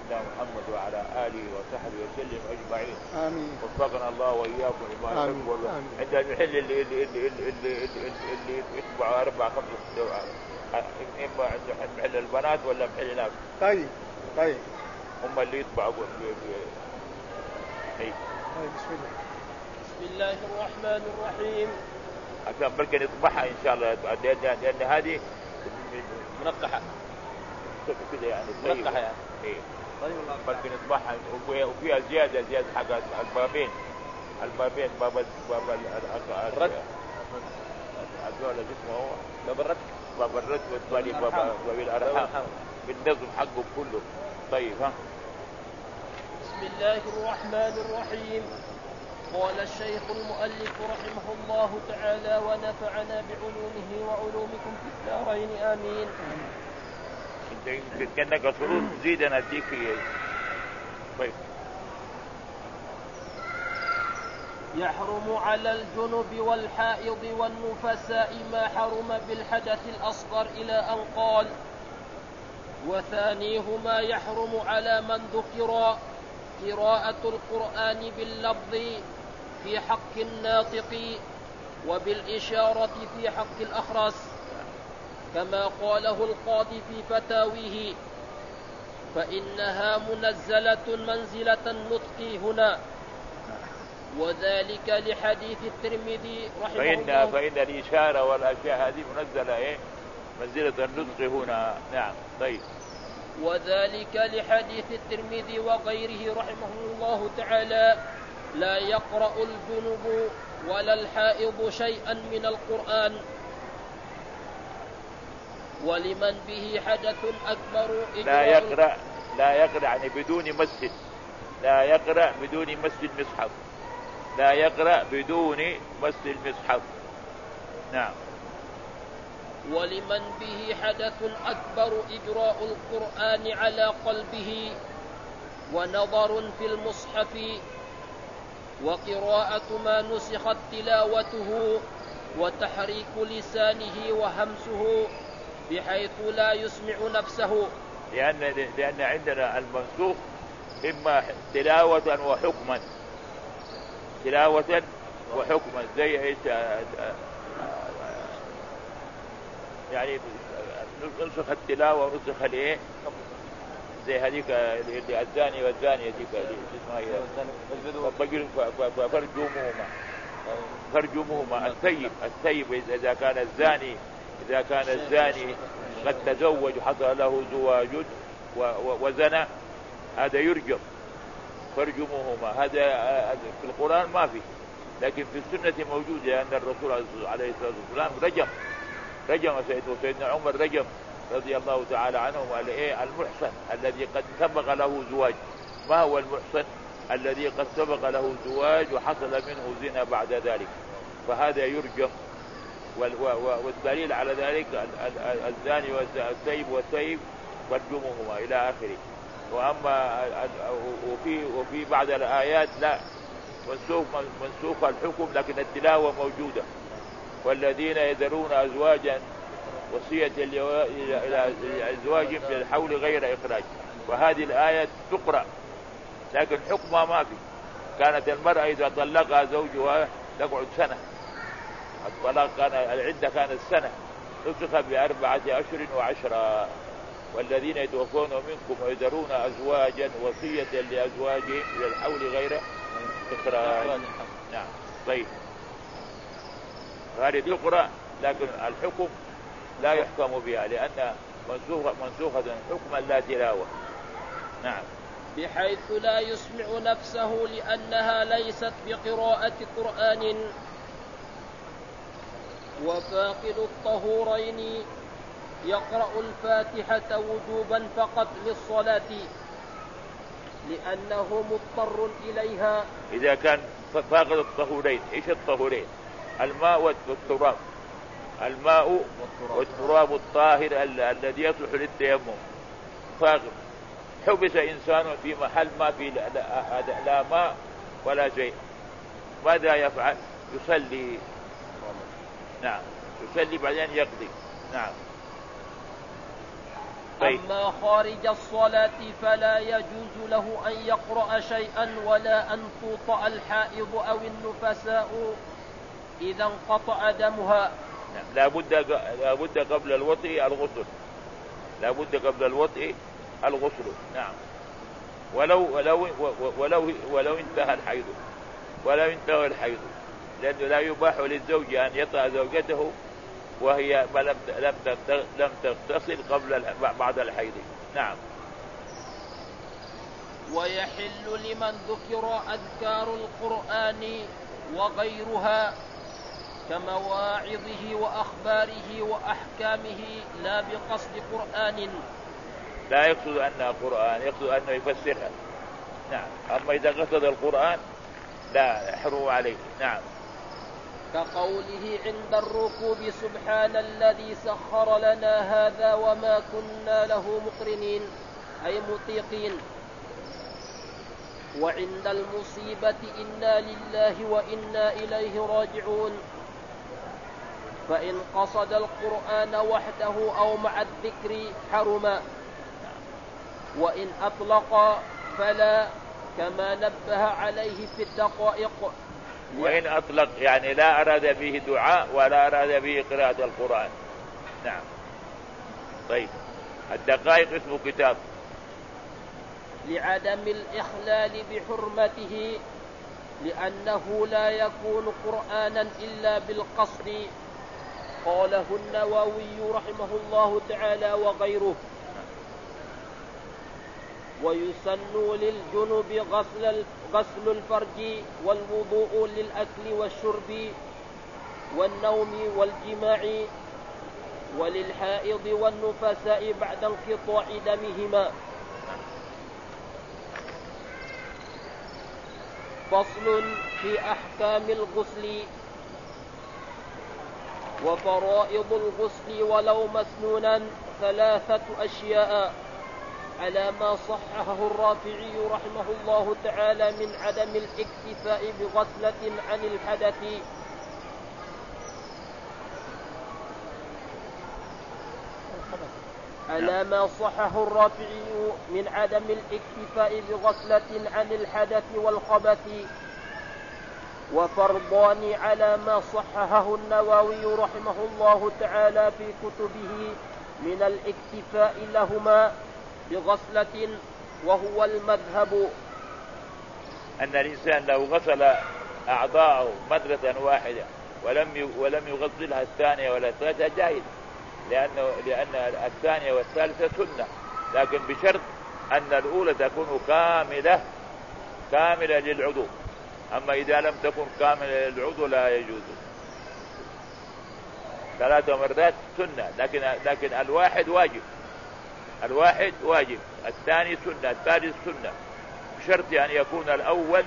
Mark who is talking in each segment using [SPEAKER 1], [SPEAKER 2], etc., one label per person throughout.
[SPEAKER 1] سيدنا محمد وعلى آله وصحبه وسلم أجمعين.
[SPEAKER 2] آمين.
[SPEAKER 1] وفقنا الله وإياكم لما يحب ويرضى. عند المحل اللي يتبع 4 5 إما عند محل البنات ولا محل الناس.
[SPEAKER 2] طيب
[SPEAKER 1] هم اللي يتبعوا
[SPEAKER 2] طيب بسم الله.
[SPEAKER 3] بسم الله الرحمن الرحيم.
[SPEAKER 1] عشان بلكن يطبعها إن شاء الله لأن هذه
[SPEAKER 3] منقحة
[SPEAKER 1] كده يعني
[SPEAKER 3] منقحة يعني.
[SPEAKER 1] إيه. بلكن يطبعها وفيها زيادة حق البابين باب
[SPEAKER 3] الرد
[SPEAKER 1] هذول اسمه هو
[SPEAKER 3] باب الرد
[SPEAKER 1] والثاني باب الأرحام بالنظم حقه كله. طيب ها.
[SPEAKER 3] بسم الله الرحمن الرحيم. قال الشيخ المؤلف رحمه الله تعالى ونفعنا بعلومه وعلومكم في الدارين آمين.
[SPEAKER 1] انت كأنك شروط تزيد انا اديك. طيب.
[SPEAKER 3] يحرم على الجنب والحائض والنفساء ما حرم بالحدث الأصغر إلى أن قال وثانيهما يحرم على من ذكر قراءة القرآن باللفظ في حق الناطق وبالإشارة في حق الأخرس كما قاله القاضي في فتاويه فإنها منزلة منزلة النطق هنا وذلك لحديث الترمذي رحمه الله
[SPEAKER 1] فإن الإشارة والأشياء هذه منزلة منزلة النطق هنا. نعم. طيب.
[SPEAKER 3] وذلك لحديث الترمذي وغيره رحمه الله تعالى لا يقرأ الجنب ولا الحائض شيئا من القرآن ولمن به حدث أكبر
[SPEAKER 1] لا يقرأ يعني بدون مسجد. لا يقرأ بدون مسجد المصحف. لا يقرأ بدون مسجد المصحف. نعم.
[SPEAKER 3] ولمن به حدث أكبر إجراء القرآن على قلبه ونظر في المصحف وقراءة ما نسخت تلاوته وتحريك لسانه وهمسه بحيث لا يسمع نفسه
[SPEAKER 1] لأن عندنا المنسوخ إما تلاوة وحكما. تلاوة وحكما زي ايش يعني نسخ التلاوة ونسخ الايه زي هذيك اللي الزاني والزانية ديك اسمها ايه فرجمهما الثيب إذا كان الزاني قد تزوج حصل له زواج وزنى هذا يرجم فرجمهما. هذا في القرآن ما في لكن في السنة موجود لأن الرسول عليه الصلاة والسلام رجم سيدنا عمر رجم رضي الله تعالى عنه وقال ايه المحصن الذي قد سبق له زواج. ما هو المحصن الذي قد سبق له زواج وحصل منه زنا بعد ذلك فهذا يرجم. والدليل على ذلك الزاني والثيب فرجمهما إلى آخره. وأما وفي بعض الآيات لا منسوخ الحكم لكن التلاوة موجودة. والذين يذرون أزواجا وصية إلى أزواجهم للحول غير إخراج. وهذه الآية تقرأ لكن حكمها ما في. كانت المرأة إذا طلقها زوجها تقعد سنة. الطلاق كان العدة كانت سنة نسخ ب4 أشهر و10. والذين يتوفون منكم ويذرون أزواجا وصية لأزواجهم إلى الحول غير إخراج. نعم. طيب. هذه تقرأ لكن الحكم لا يحكم بها لأن منسوخة حكما لا تلاوة. نعم.
[SPEAKER 3] بحيث لا يسمع نفسه لأنها ليست بقراءة قرآن. وفاقد الطهورين يقرأ الفاتحة وجوبا فقط للصلاة لأنه مضطر إليها.
[SPEAKER 1] إذا كان فاقد الطهورين. إيش الطهورين؟ الماء والتراب. الماء والتراب الطاهر الذي يصلح للتيمم. فاقد حبس إنسان في محل ما في لا ماء ولا شيء ماذا يفعل؟ يصلي. نعم. يصلي بعدين يقضي. نعم. طيب.
[SPEAKER 3] أما خارج الصلاة فلا يجوز له أن يقرأ شيئا ولا أن توطأ الحائض أو النفساء إذا انقطع دمها.
[SPEAKER 1] لا بد قبل الوطء الغسل، لا بد قبل الوطء الغسل. نعم. ولو انتهى الحيض، لأنه لا يباح للزوج أن يطأ زوجته وهي لم تغتسل بعد الحيض. نعم.
[SPEAKER 3] ويحل لمن ذكر أذكار القرآن وغيرها كمواعظه وأخباره وأحكامه لا بقصد قرآن،
[SPEAKER 1] لا يقصد أنها قرآن، يقصد أنه يفسرها. نعم. أما إذا قصد القرآن لا يحرم عليه. نعم.
[SPEAKER 3] كقوله عند الركوب سبحان الذي سخر لنا هذا وما كنا له مقرنين أي مطيقين. وعند المصيبة إنا لله وإنا إليه راجعون، فإن قصد القرآن وحده أو مع الذكر حرم، وإن أطلق فلا، كما نبه عليه في الدقائق.
[SPEAKER 1] وإن أطلق يعني لا أراد به دعاء ولا أراد به قراءة القرآن. نعم. طيب. الدقائق اسم كتاب.
[SPEAKER 3] لعدم الإخلال بحرمته، لأنه لا يكون قرآنا إلا بالقصد، قاله النووي رحمه الله تعالى وغيره. ويسن للجنب غسل الفرج والوضوء للأكل والشرب والنوم والجماع، وللحائض والنفساء بعد انقطاع دمهما. فصل في أحكام الغسل. وفرائض الغسل ولو مسنونا 3 أشياء على ما صححه الرافعي رحمه الله تعالى من عدم الاكتفاء بغسلة عن الحدث. على ما صححه الرافعي من عدم الاكتفاء بغسلة عن الحدث والخبث. وفرضان على ما صححه النووي رحمه الله تعالى في كتبه من الاكتفاء لهما بغسلة، وهو المذهب.
[SPEAKER 1] أن الإنسان لو غسل أعضاءه مرة واحدة ولم يغسلها الثانية ولا الثالثة جائز، لأن الثانية والثالثة سنة، لكن بشرط أن الأولى تكون كاملة للعضو. أما إذا لم تكن كاملة للعضو لا يجوز. 3 مرات سنة، لكن الواحد واجب، الثاني سنة، الثالث سنة، بشرط أن يكون الأول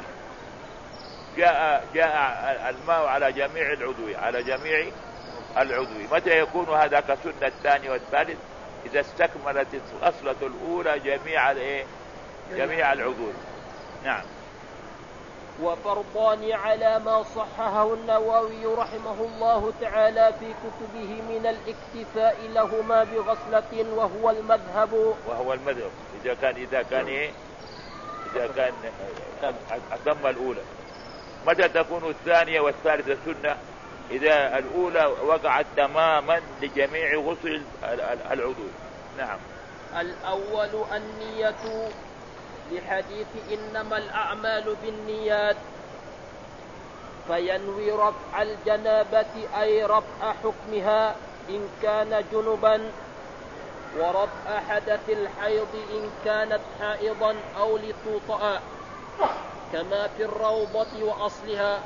[SPEAKER 1] جاء الماء على جميع العضو. متى يكون هذا كسنة الثاني والثالث؟ إذا استكملت الأصلة الأولى جميع العضو. نعم.
[SPEAKER 3] وفرضان على ما صححه النووي رحمه الله تعالى في كتبه من الاكتفاء لهما بغسلة، وهو المذهب.
[SPEAKER 1] إذا كان أتم الأولى. متى تكون الثانية والثالثة سنة؟ إذا الأولى وقعت تماما لجميع غسل العضو. نعم.
[SPEAKER 3] الأول النية، لحديث إنما الأعمال بالنيات، فينوي رفع الجنابة أي رفع حكمها إن كان جنبا، ورفع حدث الحيض إن كانت حائضا أو لتوطأ، كما في الروضة وأصلها،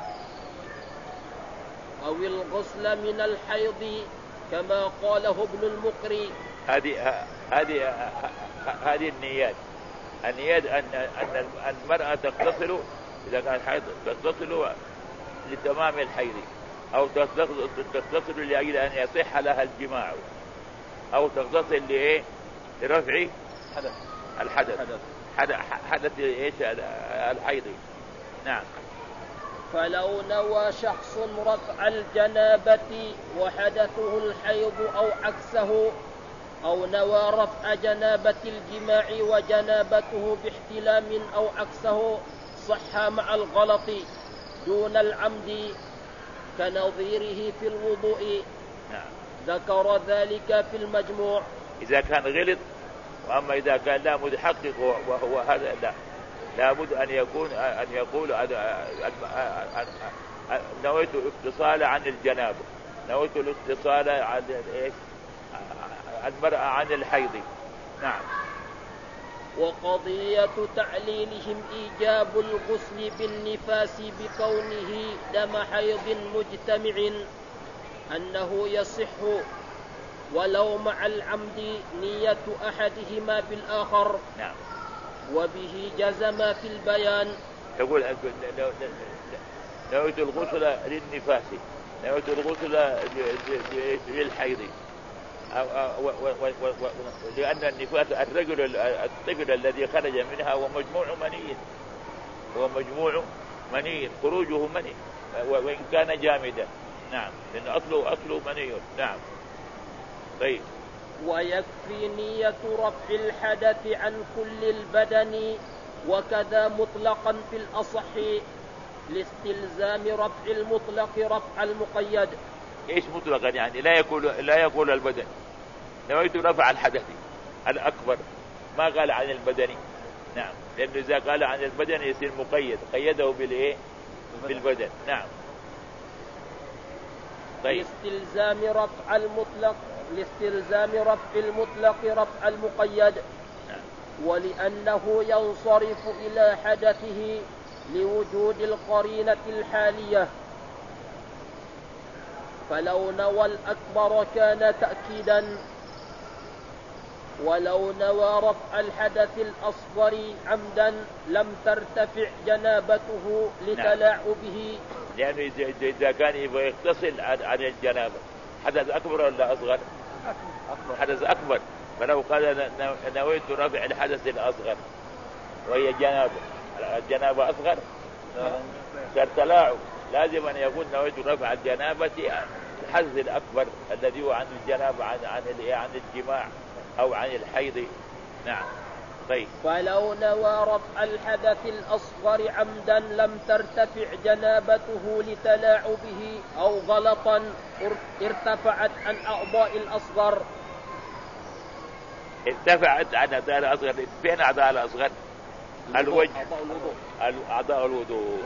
[SPEAKER 3] أو الغسل من الحيض كما قاله ابن المقري.
[SPEAKER 1] هذه النيات أن المرأة تغتسل إذا كانت حيض، تغتسل لتمام الحيض، أو تغتسل لأجل أن يصح لها الجماع، أو تغتسل لرفع حدث الحيض. نعم.
[SPEAKER 3] فلو نوى شخص رفع الجنابة وحدثه الحيض أو عكسه أو نوى رفع جنابة الجماع وجنابته باحتلام أو عكسه صح مع الغلط دون العمد كنظيره في الوضوء.
[SPEAKER 1] نعم.
[SPEAKER 3] ذكر ذلك في المجموع.
[SPEAKER 1] إذا كان غلط، وأما إذا كان لا متحقق وهو هذا لا بد أن يقول نويت الاتصال عن الجنابة، نويت الاتصال عن إيش؟ المرأة عن الحيض. نعم.
[SPEAKER 3] وقضية تعليلهم إيجاب الغسل بالنفاس بكونه دم حيض مجتمع أنه يصح ولو مع العمد نية أحدهما بالآخر.
[SPEAKER 1] نعم.
[SPEAKER 3] وبه جزم في البيان.
[SPEAKER 1] يقول نويت الغسل للنفاس، نويت الغسل للحيض، لأن النفاس الطفل الذي خرج منها هو مجموع مني، خروجه مني وإن كان جامدا. نعم، لأن أصله مني. نعم. طيب.
[SPEAKER 3] ويكفي نية رفع الحدث عن كل البدن وكذا مطلقا في الأصح لاستلزام رفع المطلق رفع المقيد.
[SPEAKER 1] ايش مطلقا؟ يعني لا يقول البدن. نويت رفع الحدث الأكبر، ما قال عن البدن. نعم، لأنه إذا قال عن البدن يصير مقيد، قيده بالإيه؟ بالبدن. نعم. طيب.
[SPEAKER 3] لاستلزام رفع المطلق رفع المقيد.
[SPEAKER 1] نعم.
[SPEAKER 3] ولأنه ينصرف إلى حدثه لوجود القرينة الحالية، فلو نوى الأكبر كان تأكيدا، ولو نوى رفع الحدث الأصغر عمدا لم ترتفع جنابته لتلاعبه.
[SPEAKER 1] لأنه إذا كان يبغى يغتسل عن الجنابة، حدث أكبر ولا أصغر؟ حدث أكبر. فلو قال نويت رفع الحدث الأصغر وهي الجنابة أصغر، صار تلاعب. لازم أن يكون نويت رفع الجنابة الحدث الأكبر الذي هو عن الجنابة عن الجماع أو عن الحيض. نعم. طيب.
[SPEAKER 3] فلو نوى رفع الحدث الأصغر عمدا لم ترتفع جنابته لتلاعبه أو غلطا ارتفعت عن أعضاء الأصغر.
[SPEAKER 1] ارتفعت عن أعضاء الأصغر. فين أعضاء الأصغر؟ الوجه، أعضاء الوضوء.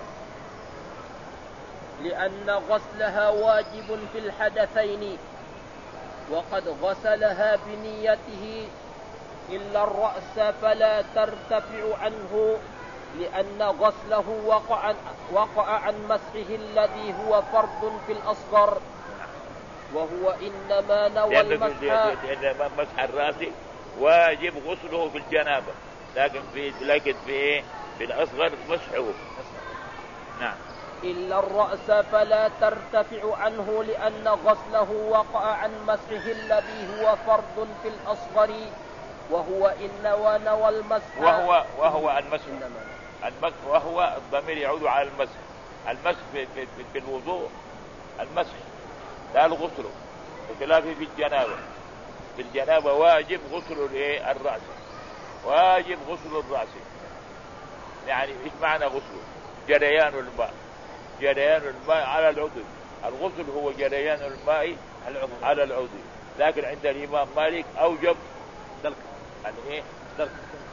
[SPEAKER 3] لأن غسلها واجب في الحدثين، وقد غسلها بنيته إلا الرأس فلا ترتفع عنه، لأن غسله وقع عن مسحه الذي هو فرض في الأصغر، وهو إنما نوى
[SPEAKER 1] مسح الرأس واجب غسله في الجنابة، لكن في الأصغر مسحه. نعم.
[SPEAKER 3] إلا الرأس فلا ترتفع عنه، لأن غسله وقع عن مسحه الذي هو فرض في الأصغر، وهو إنما نوى المسح.
[SPEAKER 1] وهو المسح. وهو الضمير يعود على المسح. المسح في الوضوء المسح لا الغسل، بخلافه في الجنابة. في الجنابة واجب غسل الرأس، واجب غسل الرأس. يعني إيش معنى غسل؟ جريان الماء، جريان الماء على العضو. الغسل هو جريان الماء على العضو، لكن عند الإمام مالك أوجب دلك. يعني إيه دلك؟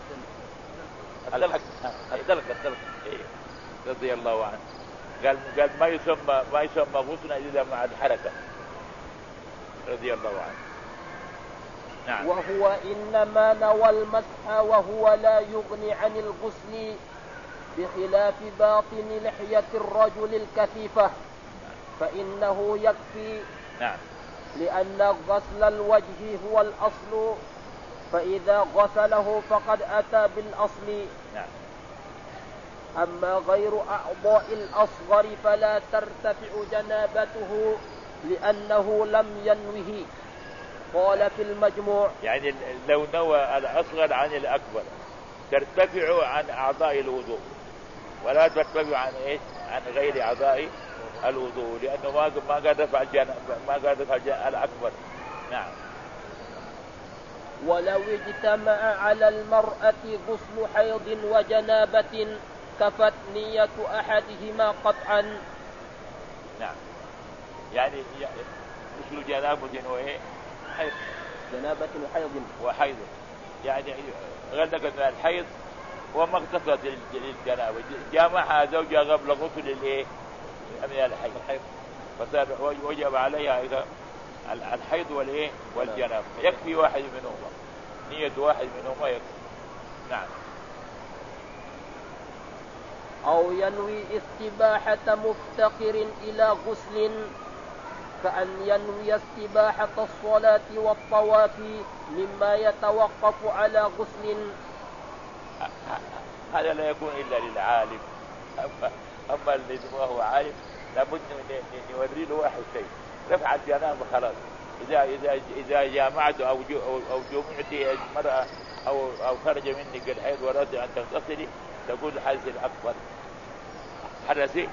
[SPEAKER 1] الدلك. رضي الله عنه قال ما يسمى غسل إلا مع الحركة، رضي الله عنه. نعم.
[SPEAKER 3] وهو إنما نوى المسح وهو لا يغني عن الغسل، بخلاف باطن لحية الرجل الكثيفة فإنه يكفي.
[SPEAKER 1] نعم.
[SPEAKER 3] لأن غسل الوجه هو الأصل، فإذا غسله فقد أتى بالأصل.
[SPEAKER 1] نعم.
[SPEAKER 3] أما غير أعضاء الأصغر فلا ترتفع جنابته لأنه لم ينوه. قال في المجموع
[SPEAKER 1] يعني لو نوى الأصغر عن الأكبر ترتفع عن أعضاء الوضوء، ولا ترتفع عن إيش؟ عن غير أعضاء الوضوء، لأنه ما قد رفع الأكبر. نعم.
[SPEAKER 3] ولو اجتمع على المرأة غسل حيض وجنابة كفت نية أحدهما قطعا.
[SPEAKER 1] نعم، يعني غسل جنابة وإيه؟ حيض.
[SPEAKER 3] جنابة
[SPEAKER 1] وحيض يعني غلق من الحيض وما اغتسلت للجنابة، جامعها زوجها قبل غسل الايه من الحيض، فصار وجب عليها اذا الحيض والايه والجنابة، يكفي واحد منهما، نية واحد منهما يكفي. نعم.
[SPEAKER 3] أو ينوي استباحة مفتقر إلى غسل، كأن ينوي استباحة الصلاة والطواف مما يتوقف على غسل.
[SPEAKER 1] هذا لا يكون إلا للعالم، أما الذي ما هو عالم لابد نوري له واحد شيء، رفع الجنابة خلاص. إذا جامعت أو جمعت المرأة أو خرج منك الحيض وأردت أن تغتسلي تقول الحدث الأكبر، حدثي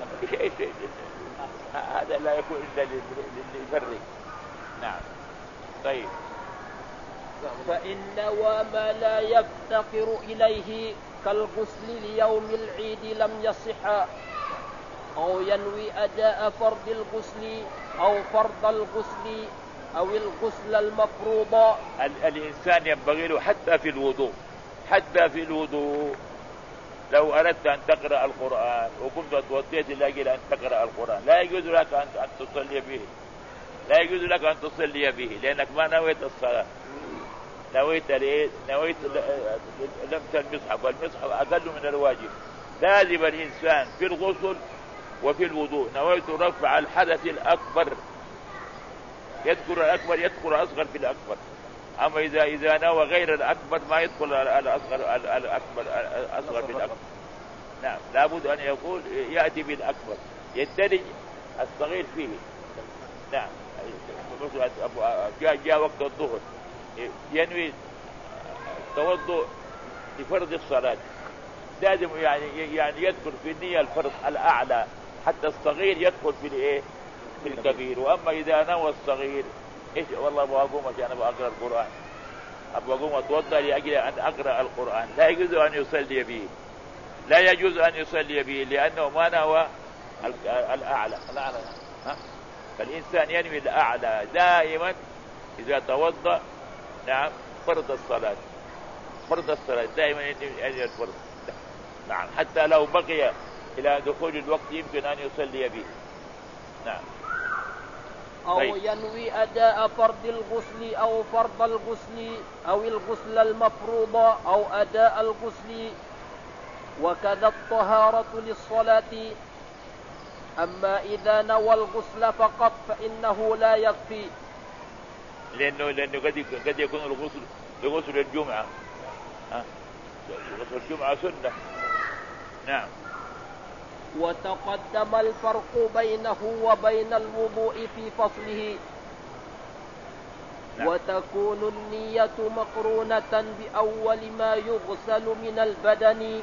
[SPEAKER 1] هذا لا يكون إلا للفرق. نعم. طيب.
[SPEAKER 3] فإن نوى ما لا يفتقر إليه كالغسل ليوم العيد لم يصح، أو ينوي أداء فرض الغسل أو فرض الغسل أو الغسل المفروض.
[SPEAKER 1] الإنسان ينبغي له حتى في الوضوء لو أردت أن تقرأ القرآن وكنت توطيت لأجل أن تقرأ القرآن لا يجوز لك أن تصلي به، لا يجوز لك أن تصلي به لأنك ما نويت الصلاة، نويت لمس المصحف، والمصحف أقل من الواجب. لازم الإنسان في الغسل وفي الوضوء نويت رفع الحدث الأكبر، يذكر الأكبر يذكر الأصغر في الأكبر. أما إذا نوى غير الأكبر ما يدخل الأصغر في الأكبر. نعم، لابد أن يقول يأتي بالأكبر يندرج الصغير فيه. نعم، جاء وقت الظهر ينوي توضؤ لفرض الصلاة، لازم يعني يذكر في النية الفرض الأعلى حتى الصغير يدخل في الإيه في الكبير. وأما إذا نوى الصغير إيش والله أبغى أقوم عشان أبغى أقرأ القرآن، أبغى أقوم أتوضأ لأجل أن أقرأ القرآن، لا يجوز أن يصلي به، لا يجوز أن يصلي به لأنه ما نوى الأعلى. فالإنسان ينوي الأعلى دائما إذا توضأ. نعم، فرض الصلاة دائما ينوي الفرض. نعم، حتى لو بقي إلى دخول الوقت يمكن أن يصلي به. نعم.
[SPEAKER 3] أو ينوي أداء فرض الغسل أو فرض الغسل أو الغسل المفروض أو أداء الغسل، وكذا الطهارة للصلاة. أما إذا نوى الغسل فقط فإنه لا يكفي،
[SPEAKER 1] لأنه قد يكون الغسل لغسل الجمعة، غسل الجمعة سنة. نعم.
[SPEAKER 3] وتقدم الفرق بينه وبين الوضوء في فصله.
[SPEAKER 1] نعم.
[SPEAKER 3] وتكون النية مقرونة بأول ما يغسل من البدن،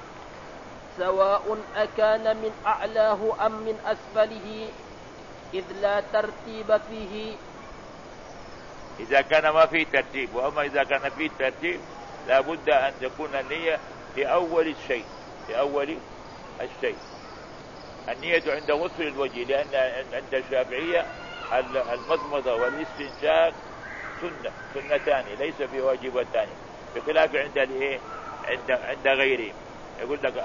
[SPEAKER 3] سواء أكان من أعلاه أم من أسفله، إذ لا ترتيب فيه
[SPEAKER 1] إذا كان ما فيه ترتيب. وأما إذا كان فيه ترتيب لابد أن تكون النية في أول الشيء، النية عند غسل الوجه، لأن عند الشافعية المضمضة والاستنشاق سنتان ليس بواجبتان، بخلاف عند غيرهم يقول لك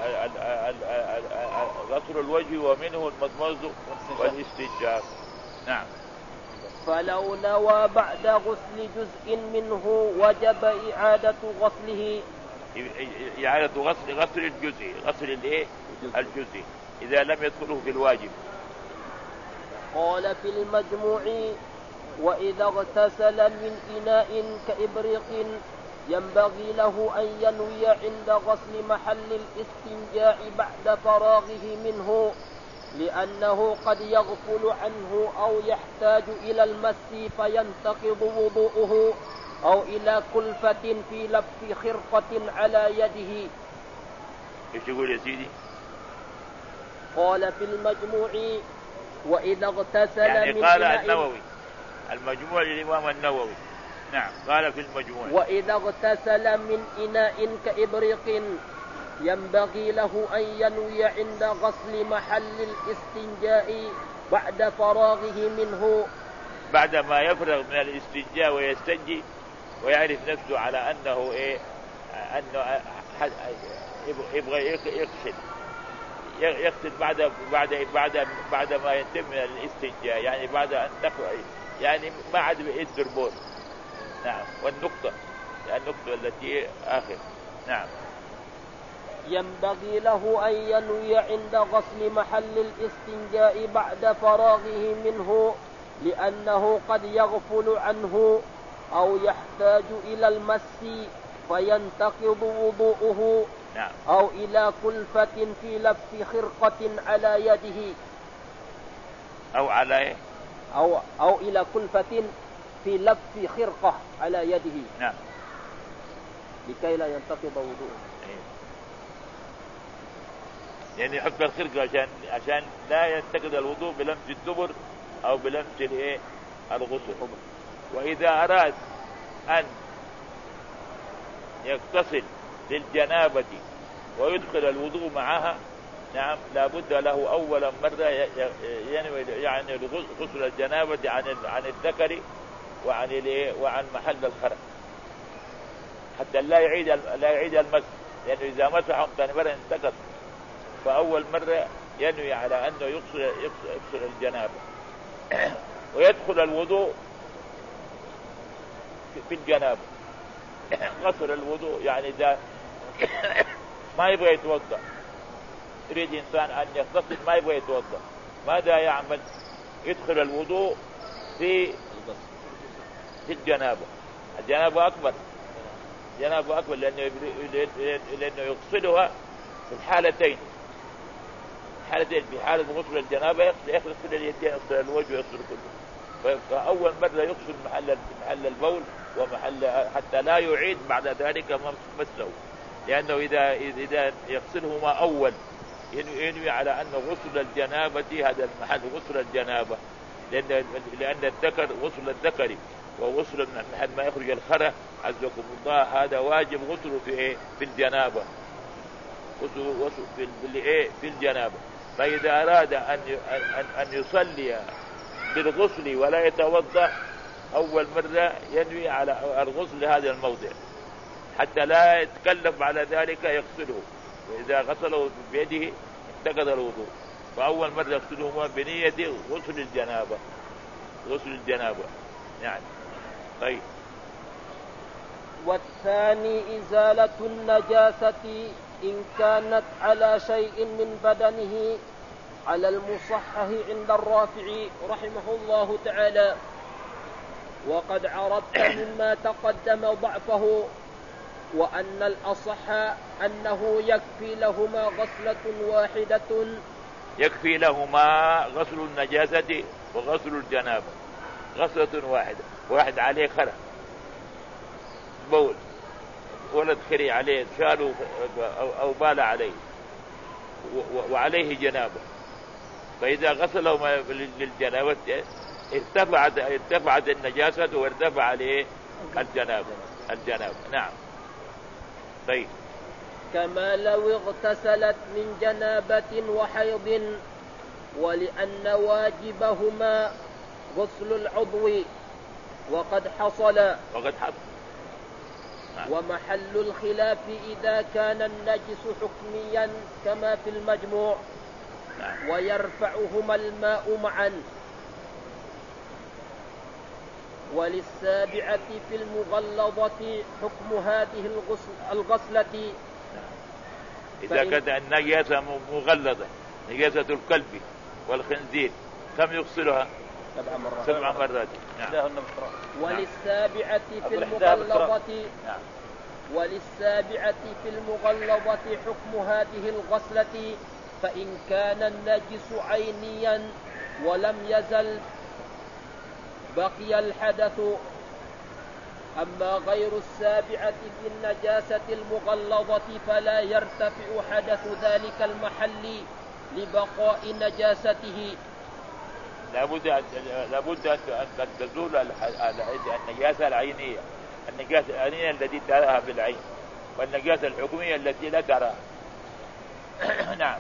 [SPEAKER 1] غسل الوجه ومنه المضمضة والاستنشاق. نعم.
[SPEAKER 3] فلو نوى بعد غسل جزء منه وجب إعادة غسله،
[SPEAKER 1] إعادة غسل الجزء، الجزء إذا لم يدخله في الواجب.
[SPEAKER 3] قال في المجموع: وإذا اغتسل من إناء كإبريق ينبغي له أن ينوي عند غسل محل الاستنجاء بعد فراغه منه، لأنه قد يغفل عنه أو يحتاج إلى المس فينتقض وضوءه، أو إلى كلفة في لف خرقة على يده.
[SPEAKER 1] ايش يقول يا سيدي؟
[SPEAKER 3] قال في المجموع: وإذا اغتسل
[SPEAKER 1] يعني
[SPEAKER 3] من
[SPEAKER 1] قال
[SPEAKER 3] إناء.
[SPEAKER 1] النووي، المجموع للإمام النووي نعم. قال في المجموع:
[SPEAKER 3] وإذا اغتسل من إناء كإبريق ينبغي له أن ينوي عند غسل محل الاستنجاء بعد فراغه منه.
[SPEAKER 1] بعدما يفرغ من الاستنجاء ويستنجي ويعرف نفسه على أنه أنه يبغى يغسل بعد ما يتم من الاستنجاء، يعني بعد أن يعني ما عاد يصدر بول. نعم. والنقطة التي آخر. نعم.
[SPEAKER 3] ينبغي له أن ينوي عند غسل محل الاستنجاء بعد فراغه منه، لأنه قد يغفل عنه أو يحتاج إلى المس فينتقض وضوءه.
[SPEAKER 1] نعم.
[SPEAKER 3] أو إلى كلفة في لف خرقة على يده، أو إلى كلفة في لف خرقة على يده.
[SPEAKER 1] نعم.
[SPEAKER 3] لكي لا ينتقض وضوءه.
[SPEAKER 1] يعني يحط الخرقة عشان لا ينتقض الوضوء بلمس الدبر أو بلمس الغسل. وإذا أراد أن يغتسل للجنابة ويدخل الوضوء معها، نعم، لابد له أولا مرة يعني غسل الجنابة عن الذكر وعن محل الخرق، حتى لا يعيد المس، لأنه إذا مسح ثاني مرة انتقض. فأول مرة ينوي على أنه يغسل الجنابة ويدخل الوضوء في الجنابة. غسل الوضوء يعني إذا ما يبغى يتوضأ، يريد إنسان أن يغتسل ما يبغى يتوضأ، ماذا يعمل؟ يدخل الوضوء في الجنابة. الجنابة أكبر لأنه يغسلها في الحالتين. في حالة غسل الجنابة يغسل اليدين، يغسل الوجه، يغسل كله. فأول مرة يغسل محل البول ومحل، حتى لا يعيد بعد ذلك مسه، لأنه إذا يغسلهما أول ينوي على أن غسل الجنابة هذا المحل غسل الجنابة، لأن الذكر غسل الذكر وغسل محل ما يخرج الخرى عزكم الله هذا واجب غسله في الجنابة، غسل في الجنابة. فإذا أراد أن يصلي بالغسل ولا يتوضأ أول مرة ينوي على الغسل لهذا الموضع حتى لا يتكلف على ذلك يغسله، وإذا غسله بيده انتقض الوضوء. فأول مرة يغسله بنية غسل الجنابة. يعني طيب.
[SPEAKER 3] والثاني إزالة النجاسة إن كانت على شيء من بدنه على المصحح عند الرافعي رحمه الله تعالى. وقد عرفت مما تقدم ضعفه، وأن الأصح أنه يكفي لهما غسلة واحدة.
[SPEAKER 1] يكفي لهما غسل النجاسة وغسل الجنابة، غسلة واحد عليه خرق بول، ولد خري عليه شالوا أو بال عليه وعليه جنابة، فإذا غسلهما للجنابة ارتفعت النجاسة وارتفع عليه الجنابة. نعم. طيب.
[SPEAKER 3] كما لو اغتسلت من جنابة وحيض، ولأن واجبهما غسل العضو وقد حصل. ومحل الخلاف إذا كان النجس حكميا كما في المجموع، ويرفعهما الماء معا. وللسابعة في المغلظة حكم هذه الغسلة
[SPEAKER 1] إذا كانت النجاسة مغلظة، نجاسة الكلب والخنزير، كم يغسلها؟ 7 مرات. نعم.
[SPEAKER 3] وللسابعة في المغلظة حكم هذه الغسلة فإن كان النجس عينيا ولم يزل بقي الحدث. أما غير السابعة في النجاسة المغلظة فلا يرتفع حدث ذلك المحل لبقاء نجاسته.
[SPEAKER 1] لابد أن تزول النجاسة العينية، النجاسة العينية التي تراها بالعين، والنجاسة الحكمية التي لا تراها. نعم.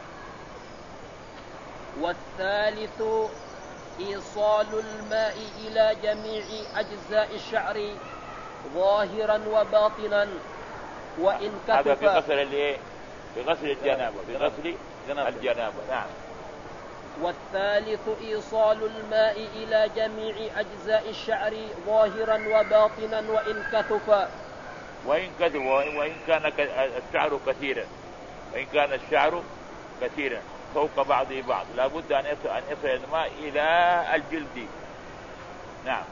[SPEAKER 3] والثالث إيصال الماء إلى جميع أجزاء الشعر ظاهرا وباطنا وإن كثف.
[SPEAKER 1] هذا في غسل الجنابة، الجنابة. نعم.
[SPEAKER 3] والثالث إيصال الماء إلى جميع أجزاء الشعر ظاهرا وباطنا وإن كثف.
[SPEAKER 1] وإن كان الشعر كثيرا، وإن كان الشعر كثيرا فوق بعضه بعض، لابد أن يصل الماء إلى الجلد. نعم.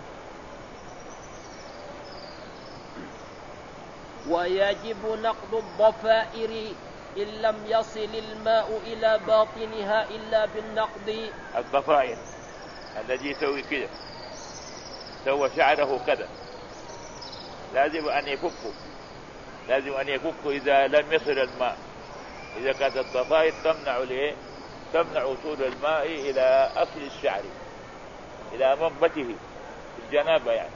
[SPEAKER 3] ويجب نقض الضفائر إن لم يصل الماء إلى باطنها إلا بالنقض.
[SPEAKER 1] الضفائر الذي يسوي كذا، سوى شعره كذا، لازم أن يفكه إذا لم يصل الماء. إذا كانت الضفائر تمنع وصول الماء إلى أصل الشعر، إلى منبته الجنابة يعني.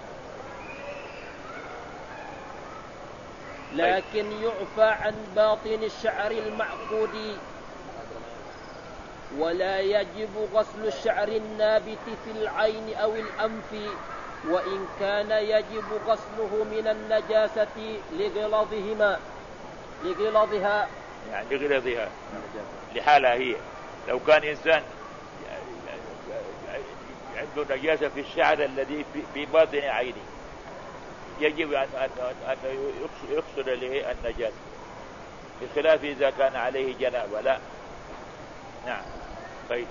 [SPEAKER 3] لكن يعفى عن باطن الشعر المعقود. ولا يجب غسل الشعر النابت في العين أو الأنف، وإن كان يجب غسله من النجاسة لغلظها
[SPEAKER 1] لحالها هي. لو كان إنسان عنده نجاسة في الشعر الذي في باطن عينه، يجب أن يغسل له النجاسة، بخلاف إذا كان عليه جنابة لا. نعم. طيب.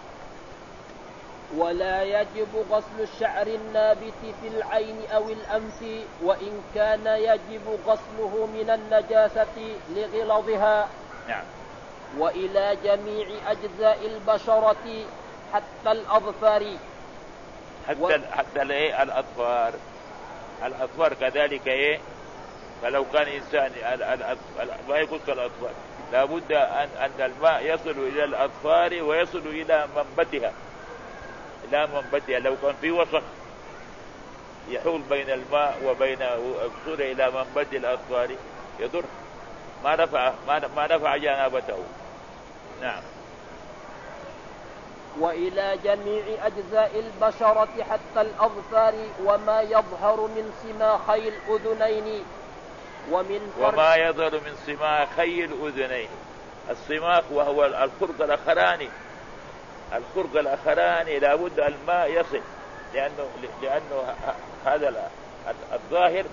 [SPEAKER 3] ولا يجب غسل الشعر النابت في العين أو الأنف، وإن كان يجب غسله من النجاسة لغلظها.
[SPEAKER 1] نعم.
[SPEAKER 3] وإلى جميع أجزاء البشرة حتى الأظفار.
[SPEAKER 1] حتى الأظفار كذلك فلو كان إنسان ما يكون كالأظفار، لابد أن الماء يصل إلى الأظفار ويصل إلى منبتها. لو كان في وسخ يحول بين الماء وبين الوصول إلى منبت الأظفار يضر، ما نفع جنابته. نعم.
[SPEAKER 3] وإلى جميع أجزاء البشرة حتى الأظفار، وما يظهر من سماخي الأذنين
[SPEAKER 1] وما يظهر من سماخي الأذنين. السماخ وهو الخرق الأخراني لابد الماء يصل، لأنه هذا الظاهر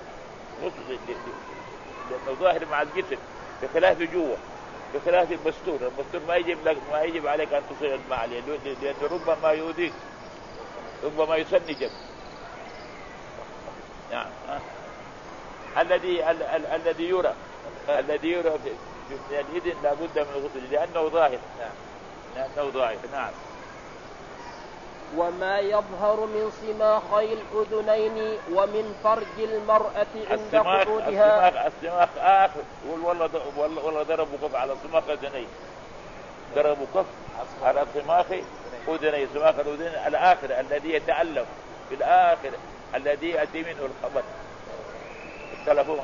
[SPEAKER 1] لأنه ظاهر مع الجسم، بخلاف جوه، بخلاف المستور ما يجب عليك أن تصل الماء عليه، لأنه ربما يؤذيك، ربما يسنجك. نعم. الذي يرى في الإذن لابد من الغسل لأنه ظاهر. نعم.
[SPEAKER 3] وما يظهر من سماخي الأذنين ومن فرج المرأة عند قعودها.
[SPEAKER 1] السماخ آخر. والله ضربوا كف على سماخ أذنين، ضربوا كف على سماخ أذنين. سماخ الأذنين الآخر الذي يتألم في الآخر، الذي يأتي منه الخبر. التلفون.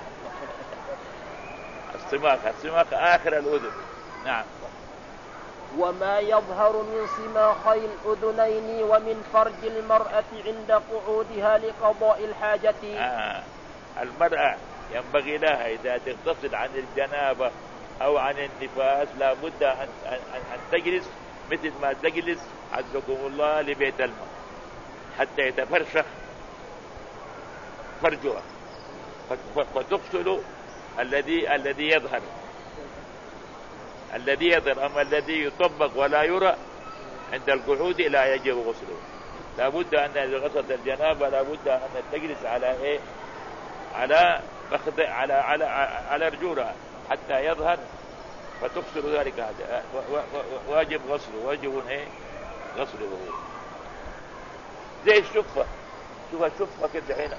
[SPEAKER 1] السماخ آخر الأذن. نعم.
[SPEAKER 3] وما يظهر من سماخي الأذنين ومن فرج المرأة عند قعودها لقضاء الحاجة.
[SPEAKER 1] المرأة ينبغي لها إذا تغتسل عن الجنابة أو عن النفاس لابد أن تجلس مثل ما تجلس عزكم الله لبيت الماء حتى يتفرشح فرجها، فتغسل الذي يظهر. أما الذي يطبق ولا يرى عند القعود لا يجب غسله. لابد أن إذا غسلت الجنابة لابد أن تجلس على على رجولها حتى يظهر فتغسل ذلك. هذا واجب غسله، غسله زي الشفة. شوف الشفة كده هنا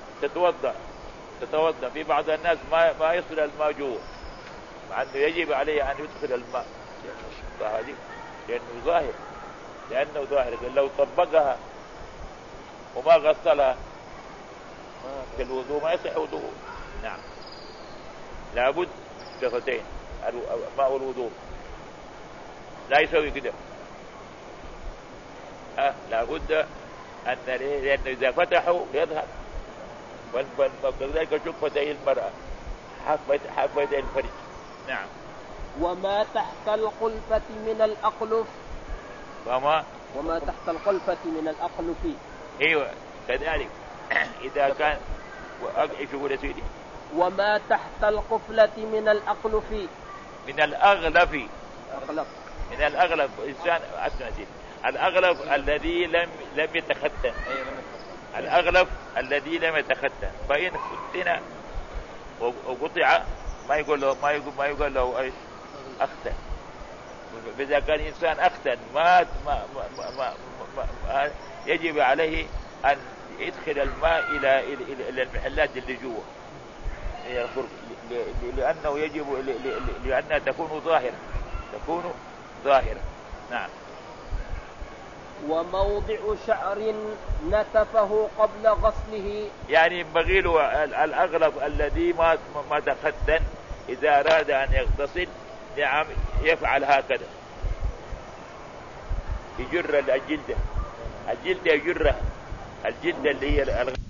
[SPEAKER 1] تتوضأ. في بعض الناس ما يصل الماء جوه، مع أنه يجب عليه أن يدخل الماء هذه لأنه ظاهر. لأنه ظاهر. لو طبقها وما غسلها في الوضوء ما يصح وضوء. نعم، لابد شفتين ماء الوضوء، لا يسوي كده. لابد أن لأنه إذا فتحوا يظهر، وكذلك شفتي المرأة حفتي الفرج. نعم.
[SPEAKER 3] وما تحت القلفة من الأقلف. وما تحت القلفة من الأقلف.
[SPEAKER 1] ايوه كذلك. اذا كان ايش يقول يا سيدي؟
[SPEAKER 3] وما تحت القفلة من الأقلف.
[SPEAKER 1] من الأغلف. من الأغلف إنسان أسمع سيدي، الأغلف الذي لم يتختن. الأغلف الذي لم يتختن، فإن ختن وقطع ما يقول له ايش؟ أختن. إذا كان إنسان أختن ما يجب عليه أن يدخل الماء إلى المحلات اللي جوا، لأنه يجب لأنها تكون ظاهرة. نعم.
[SPEAKER 3] وموضع شعر نتفه قبل غسله،
[SPEAKER 1] يعني ينبغي له الأغلب الذي ما تختن إذا أراد أن يغتسل نعم يفعل هكذا، يجر الجلدة يجرها، الجلدة اللي هي